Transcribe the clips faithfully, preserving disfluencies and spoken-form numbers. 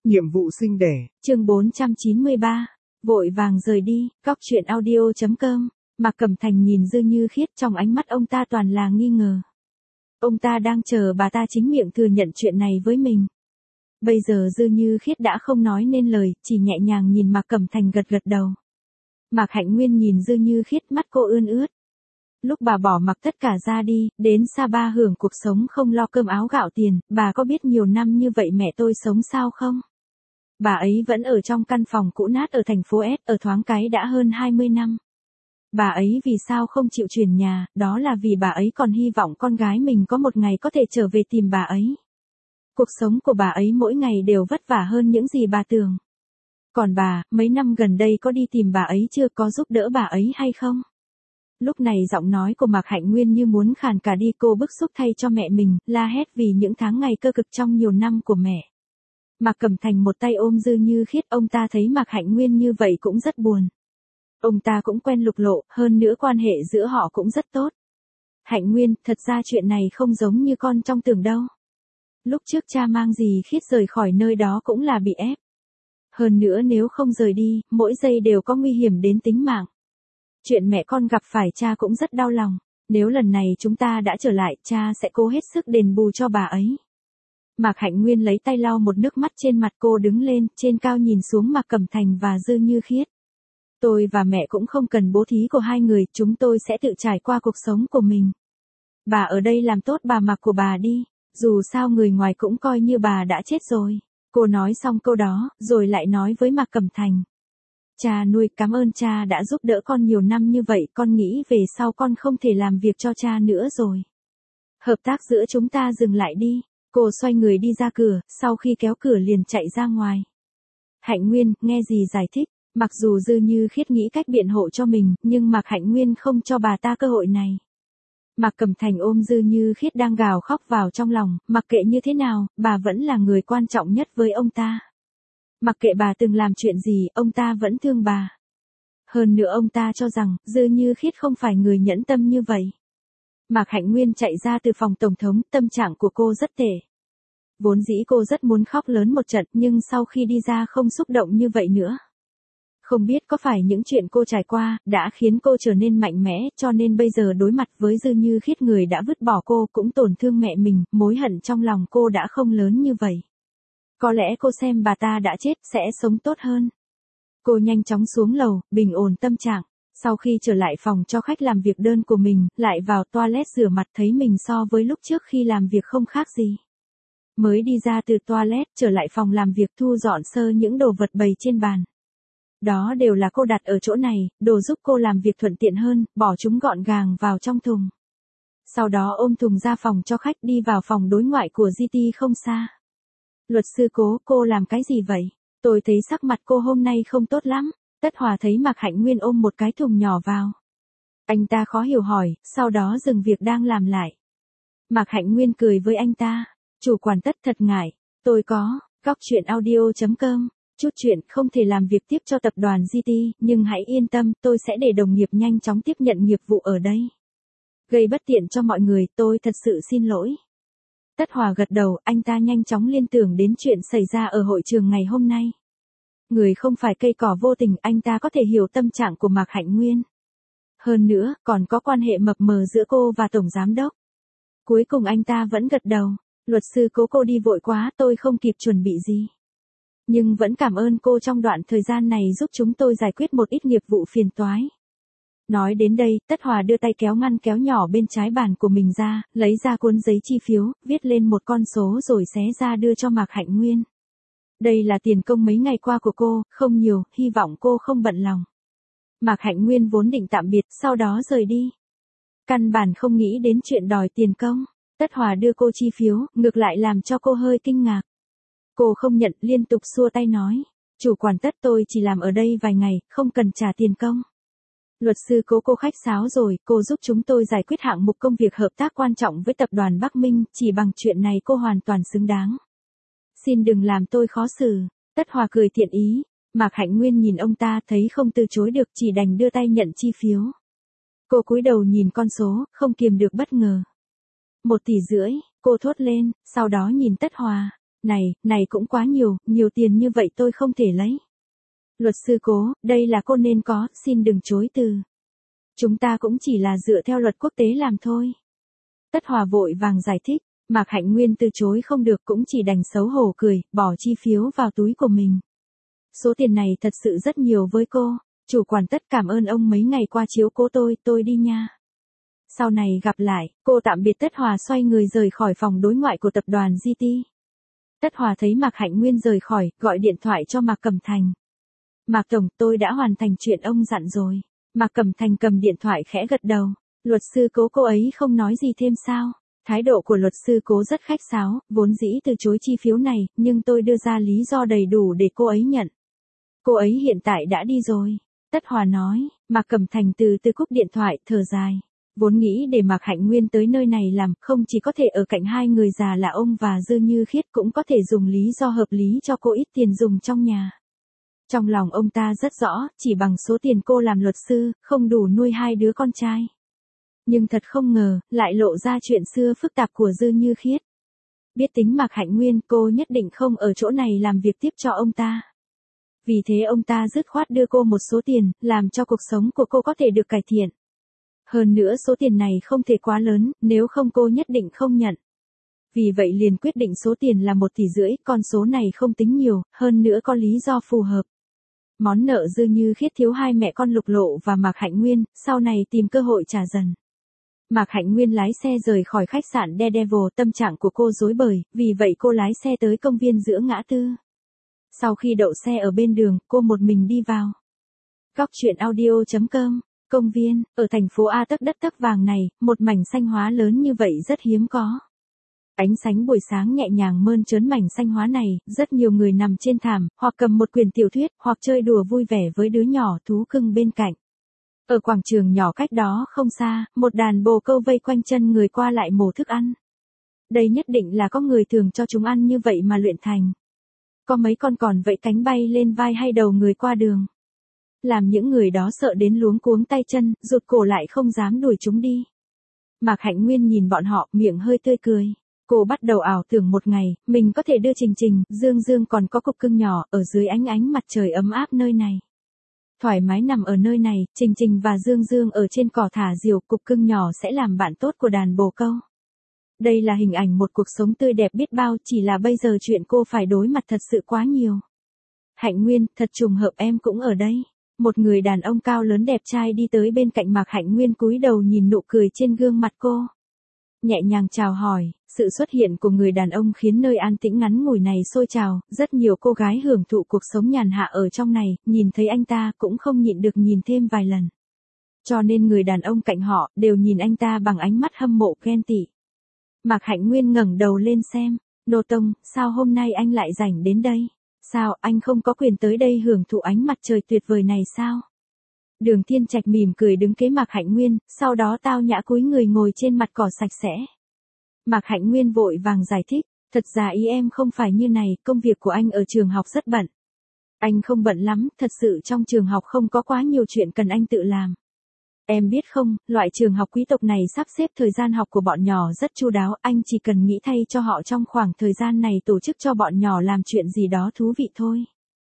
Nhiệm vụ sinh đẻ. Chương bốn trăm chín mươi ba. Vội vàng rời đi. Góc truyện audio chấm com. Mạc Cẩm Thành nhìn Dư Như Khiết, trong ánh mắt ông ta toàn là nghi ngờ. Ông ta đang chờ bà ta chính miệng thừa nhận chuyện này với mình. Bây giờ Dư Như Khiết đã không nói nên lời, chỉ nhẹ nhàng nhìn Mạc Cẩm Thành gật gật đầu. Mạc Hạnh Nguyên nhìn Dư Như Khiết, mắt cô ươn ướt. Lúc bà bỏ mặc tất cả ra đi, đến Sapa hưởng cuộc sống không lo cơm áo gạo tiền, bà có biết nhiều năm như vậy mẹ tôi sống sao không? Bà ấy vẫn ở trong căn phòng cũ nát ở thành phố S, ở thoáng cái đã hơn hai mươi năm. Bà ấy vì sao không chịu chuyển nhà, đó là vì bà ấy còn hy vọng con gái mình có một ngày có thể trở về tìm bà ấy. Cuộc sống của bà ấy mỗi ngày đều vất vả hơn những gì bà tưởng. Còn bà, mấy năm gần đây có đi tìm bà ấy chưa, có giúp đỡ bà ấy hay không? Lúc này giọng nói của Mạc Hạnh Nguyên như muốn khàn cả đi, cô bức xúc thay cho mẹ mình, la hét vì những tháng ngày cơ cực trong nhiều năm của mẹ. Mạc Cẩm Thành một tay ôm Dư Như Khiết, ông ta thấy Mạc Hạnh Nguyên như vậy cũng rất buồn. Ông ta cũng quen Lục Lộ, hơn nữa quan hệ giữa họ cũng rất tốt. Hạnh Nguyên, thật ra chuyện này không giống như con trong tưởng đâu. Lúc trước cha mang dì Khiết rời khỏi nơi đó cũng là bị ép. Hơn nữa nếu không rời đi, mỗi giây đều có nguy hiểm đến tính mạng. Chuyện mẹ con gặp phải cha cũng rất đau lòng. Nếu lần này chúng ta đã trở lại, cha sẽ cố hết sức đền bù cho bà ấy. Mạc Hạnh Nguyên lấy tay lau một nước mắt trên mặt, cô đứng lên, trên cao nhìn xuống Mạc Cẩm Thành và Dư Như Khiết. Tôi và mẹ cũng không cần bố thí của hai người, chúng tôi sẽ tự trải qua cuộc sống của mình. Bà ở đây làm tốt bà Mạc của bà đi, dù sao người ngoài cũng coi như bà đã chết rồi. Cô nói xong câu đó, rồi lại nói với Mạc Cẩm Thành. Cha nuôi, cảm ơn cha đã giúp đỡ con nhiều năm như vậy, con nghĩ về sau con không thể làm việc cho cha nữa rồi. Hợp tác giữa chúng ta dừng lại đi. Cô xoay người đi ra cửa, sau khi kéo cửa liền chạy ra ngoài. Hạnh Nguyên, nghe gì giải thích, mặc dù Dư Như Khiết nghĩ cách biện hộ cho mình, nhưng Mạc Hạnh Nguyên không cho bà ta cơ hội này. Mạc Cẩm Thành ôm Dư Như Khiết đang gào khóc vào trong lòng, mặc kệ như thế nào, bà vẫn là người quan trọng nhất với ông ta. Mặc kệ bà từng làm chuyện gì, ông ta vẫn thương bà. Hơn nữa ông ta cho rằng, Dư Như Khiết không phải người nhẫn tâm như vậy. Mạc Hạnh Nguyên chạy ra từ phòng tổng thống, tâm trạng của cô rất tệ. Vốn dĩ cô rất muốn khóc lớn một trận, nhưng sau khi đi ra không xúc động như vậy nữa. Không biết có phải những chuyện cô trải qua, đã khiến cô trở nên mạnh mẽ, cho nên bây giờ đối mặt với Dư Như Khiết, người đã vứt bỏ cô cũng tổn thương mẹ mình, mối hận trong lòng cô đã không lớn như vậy. Có lẽ cô xem bà ta đã chết, sẽ sống tốt hơn. Cô nhanh chóng xuống lầu, bình ổn tâm trạng. Sau khi trở lại phòng cho khách làm việc đơn của mình, lại vào toilet rửa mặt, thấy mình so với lúc trước khi làm việc không khác gì. Mới đi ra từ toilet, trở lại phòng làm việc, thu dọn sơ những đồ vật bày trên bàn. Đó đều là cô đặt ở chỗ này, đồ giúp cô làm việc thuận tiện hơn, bỏ chúng gọn gàng vào trong thùng. Sau đó ôm thùng ra phòng cho khách, đi vào phòng đối ngoại của giê tê không xa. Luật sư Cố, cô làm cái gì vậy? Tôi thấy sắc mặt cô hôm nay không tốt lắm. Tất Hòa thấy Mạc Hạnh Nguyên ôm một cái thùng nhỏ vào. Anh ta khó hiểu hỏi, sau đó dừng việc đang làm lại. Mạc Hạnh Nguyên cười với anh ta. Chủ quản Tất thật ngại. Tôi có, góc truyện audio chấm com. Chút chuyện không thể làm việc tiếp cho tập đoàn giê tê, nhưng hãy yên tâm, tôi sẽ để đồng nghiệp nhanh chóng tiếp nhận nghiệp vụ ở đây. Gây bất tiện cho mọi người, tôi thật sự xin lỗi. Tất Hòa gật đầu, anh ta nhanh chóng liên tưởng đến chuyện xảy ra ở hội trường ngày hôm nay. Người không phải cây cỏ vô tình, anh ta có thể hiểu tâm trạng của Mạc Hạnh Nguyên. Hơn nữa, còn có quan hệ mập mờ giữa cô và Tổng Giám Đốc. Cuối cùng anh ta vẫn gật đầu. Luật sư Cố, cô đi vội quá, tôi không kịp chuẩn bị gì. Nhưng vẫn cảm ơn cô trong đoạn thời gian này giúp chúng tôi giải quyết một ít nghiệp vụ phiền toái. Nói đến đây, Tất Hòa đưa tay kéo ngăn kéo nhỏ bên trái bàn của mình ra, lấy ra cuốn giấy chi phiếu, viết lên một con số rồi xé ra đưa cho Mạc Hạnh Nguyên. Đây là tiền công mấy ngày qua của cô, không nhiều, hy vọng cô không bận lòng. Mạc Hạnh Nguyên vốn định tạm biệt, sau đó rời đi. Căn bản không nghĩ đến chuyện đòi tiền công. Tất Hòa đưa cô chi phiếu, ngược lại làm cho cô hơi kinh ngạc. Cô không nhận, liên tục xua tay nói. Chủ quản Tất, tôi chỉ làm ở đây vài ngày, không cần trả tiền công. Luật sư Cố, cô khách sáo rồi, cô giúp chúng tôi giải quyết hạng mục công việc hợp tác quan trọng với tập đoàn Bắc Minh, chỉ bằng chuyện này cô hoàn toàn xứng đáng. Xin đừng làm tôi khó xử. Tất Hòa cười tiện ý. Mạc Hạnh Nguyên nhìn ông ta, thấy không từ chối được, chỉ đành đưa tay nhận chi phiếu. Cô cúi đầu nhìn con số, không kiềm được bất ngờ. Một tỷ rưỡi, cô thốt lên, sau đó nhìn Tất Hòa. Này, này cũng quá nhiều, nhiều tiền như vậy tôi không thể lấy. Luật sư Cố, đây là cô nên có, xin đừng chối từ. Chúng ta cũng chỉ là dựa theo luật quốc tế làm thôi. Tất Hòa vội vàng giải thích, Mạc Hạnh Nguyên từ chối không được cũng chỉ đành xấu hổ cười, bỏ chi phiếu vào túi của mình. Số tiền này thật sự rất nhiều với cô, chủ quản Tất cảm ơn ông mấy ngày qua chiếu cố tôi, tôi đi nha. Sau này gặp lại, cô tạm biệt Tất Hòa xoay người rời khỏi phòng đối ngoại của tập đoàn giê tê. Tất Hòa thấy Mạc Hạnh Nguyên rời khỏi, gọi điện thoại cho Mạc Cẩm Thành. Mạc Tổng, tôi đã hoàn thành chuyện ông dặn rồi. Mạc Cẩm Thành cầm điện thoại khẽ gật đầu. Luật sư Cố cô ấy không nói gì thêm sao? Thái độ của luật sư Cố rất khách sáo, vốn dĩ từ chối chi phiếu này, nhưng tôi đưa ra lý do đầy đủ để cô ấy nhận. Cô ấy hiện tại đã đi rồi. Tất Hòa nói, Mạc Cẩm Thành từ từ cúp điện thoại, thở dài. Vốn nghĩ để Mạc Hạnh Nguyên tới nơi này làm, không chỉ có thể ở cạnh hai người già là ông và Dư Như Khiết, cũng có thể dùng lý do hợp lý cho cô ít tiền dùng trong nhà. Trong lòng ông ta rất rõ, chỉ bằng số tiền cô làm luật sư, không đủ nuôi hai đứa con trai. Nhưng thật không ngờ, lại lộ ra chuyện xưa phức tạp của Dư Như Khiết. Biết tính Mạc Hạnh Nguyên, cô nhất định không ở chỗ này làm việc tiếp cho ông ta. Vì thế ông ta dứt khoát đưa cô một số tiền, làm cho cuộc sống của cô có thể được cải thiện. Hơn nữa số tiền này không thể quá lớn, nếu không cô nhất định không nhận. Vì vậy liền quyết định số tiền là một tỷ rưỡi, con số này không tính nhiều, hơn nữa có lý do phù hợp. Món nợ Dư Như Khiết thiếu hai mẹ con Lục Lộ và Mạc Hạnh Nguyên, sau này tìm cơ hội trả dần. Mạc Hạnh Nguyên lái xe rời khỏi khách sạn Daredevil, tâm trạng của cô rối bời, vì vậy cô lái xe tới công viên giữa ngã tư. Sau khi đậu xe ở bên đường, cô một mình đi vào. Góc truyện audio chấm com. Công viên, ở thành phố A tấc đất tấc vàng này, một mảnh xanh hóa lớn như vậy rất hiếm có. Ánh sáng buổi sáng nhẹ nhàng mơn trớn mảnh xanh hóa này, rất nhiều người nằm trên thảm, hoặc cầm một quyển tiểu thuyết, hoặc chơi đùa vui vẻ với đứa nhỏ thú cưng bên cạnh. Ở quảng trường nhỏ cách đó không xa, một đàn bồ câu vây quanh chân người qua lại mổ thức ăn. Đây nhất định là có người thường cho chúng ăn như vậy mà luyện thành. Có mấy con còn vẫy cánh bay lên vai hay đầu người qua đường. Làm những người đó sợ đến luống cuống tay chân, rụt cổ lại không dám đuổi chúng đi. Mạc Hạnh Nguyên nhìn bọn họ, miệng hơi tươi cười. Cô bắt đầu ảo tưởng một ngày, mình có thể đưa Trình Trình, Dương Dương còn có cục cưng nhỏ, ở dưới ánh ánh mặt trời ấm áp nơi này. Thoải mái nằm ở nơi này, Trình Trình và Dương Dương ở trên cỏ thả diều, cục cưng nhỏ sẽ làm bạn tốt của đàn bồ câu. Đây là hình ảnh một cuộc sống tươi đẹp biết bao, chỉ là bây giờ chuyện cô phải đối mặt thật sự quá nhiều. Hạnh Nguyên, thật trùng hợp em cũng ở đây. Một người đàn ông cao lớn đẹp trai đi tới bên cạnh Mạc Hạnh Nguyên, cúi đầu nhìn nụ cười trên gương mặt cô. Nhẹ nhàng chào hỏi, sự xuất hiện của người đàn ông khiến nơi an tĩnh ngắn ngủi này sôi trào, rất nhiều cô gái hưởng thụ cuộc sống nhàn hạ ở trong này, nhìn thấy anh ta cũng không nhịn được nhìn thêm vài lần. Cho nên người đàn ông cạnh họ, đều nhìn anh ta bằng ánh mắt hâm mộ ghen tị. Mạc Hạnh Nguyên ngẩng đầu lên xem, Nô Tông, sao hôm nay anh lại rảnh đến đây? Sao, anh không có quyền tới đây hưởng thụ ánh mặt trời tuyệt vời này sao? Đường Thiên Trạch mỉm cười đứng kế Mạc Hạnh Nguyên, sau đó tao nhã cúi người ngồi trên mặt cỏ sạch sẽ. Mạc Hạnh Nguyên vội vàng giải thích, thật ra ý em không phải như này, công việc của anh ở trường học rất bận. Anh không bận lắm, thật sự trong trường học không có quá nhiều chuyện cần anh tự làm. Em biết không, loại trường học quý tộc này sắp xếp thời gian học của bọn nhỏ rất chu đáo, anh chỉ cần nghĩ thay cho họ trong khoảng thời gian này tổ chức cho bọn nhỏ làm chuyện gì đó thú vị thôi.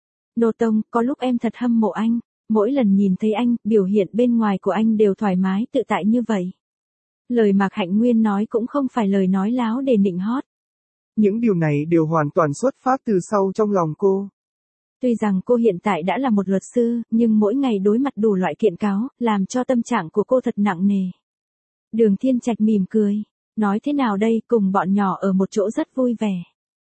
Nô Tông, có lúc em thật hâm mộ anh, mỗi lần nhìn thấy anh, biểu hiện bên ngoài của anh đều thoải mái tự tại như vậy. Lời Mạc Hạnh Nguyên nói cũng không phải lời nói láo để nịnh hót. Những điều này đều hoàn toàn xuất phát từ sâu trong lòng cô. Tuy rằng cô hiện tại đã là một luật sư, nhưng mỗi ngày đối mặt đủ loại kiện cáo, làm cho tâm trạng của cô thật nặng nề. Đường Thiên Trạch mỉm cười, nói thế nào đây, cùng bọn nhỏ ở một chỗ rất vui vẻ.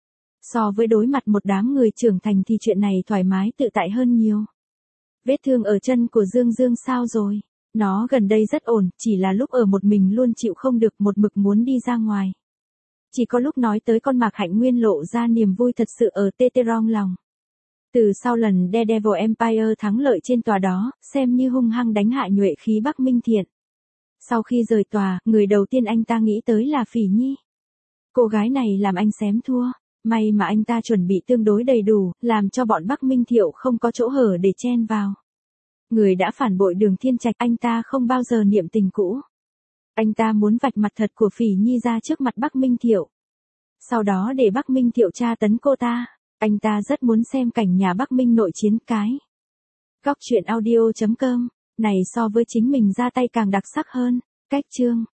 So với đối mặt một đám người trưởng thành thì chuyện này thoải mái tự tại hơn nhiều. Vết thương ở chân của Dương Dương sao rồi? Nó gần đây rất ổn, chỉ là lúc ở một mình luôn chịu không được, một mực muốn đi ra ngoài. Chỉ có lúc nói tới con Mạc Hạnh Nguyên lộ ra niềm vui thật sự ở tê tê rong lòng. Từ sau lần Daredevil Empire thắng lợi trên tòa đó, xem như hung hăng đánh hạ nhuệ khí Bắc Minh Thiện. Sau khi rời tòa, người đầu tiên anh ta nghĩ tới là Phỉ Nhi. Cô gái này làm anh xém thua, may mà anh ta chuẩn bị tương đối đầy đủ, làm cho bọn Bắc Minh Thiệu không có chỗ hở để chen vào. Người đã phản bội Đường Thiên Trạch, anh ta không bao giờ niệm tình cũ. Anh ta muốn vạch mặt thật của Phỉ Nhi ra trước mặt Bắc Minh Thiệu. Sau đó để Bắc Minh Thiệu tra tấn cô ta. Anh ta rất muốn xem cảnh nhà Bắc Minh nội chiến cái. Góc truyện audio chấm com này so với chính mình ra tay càng đặc sắc hơn. Cách chương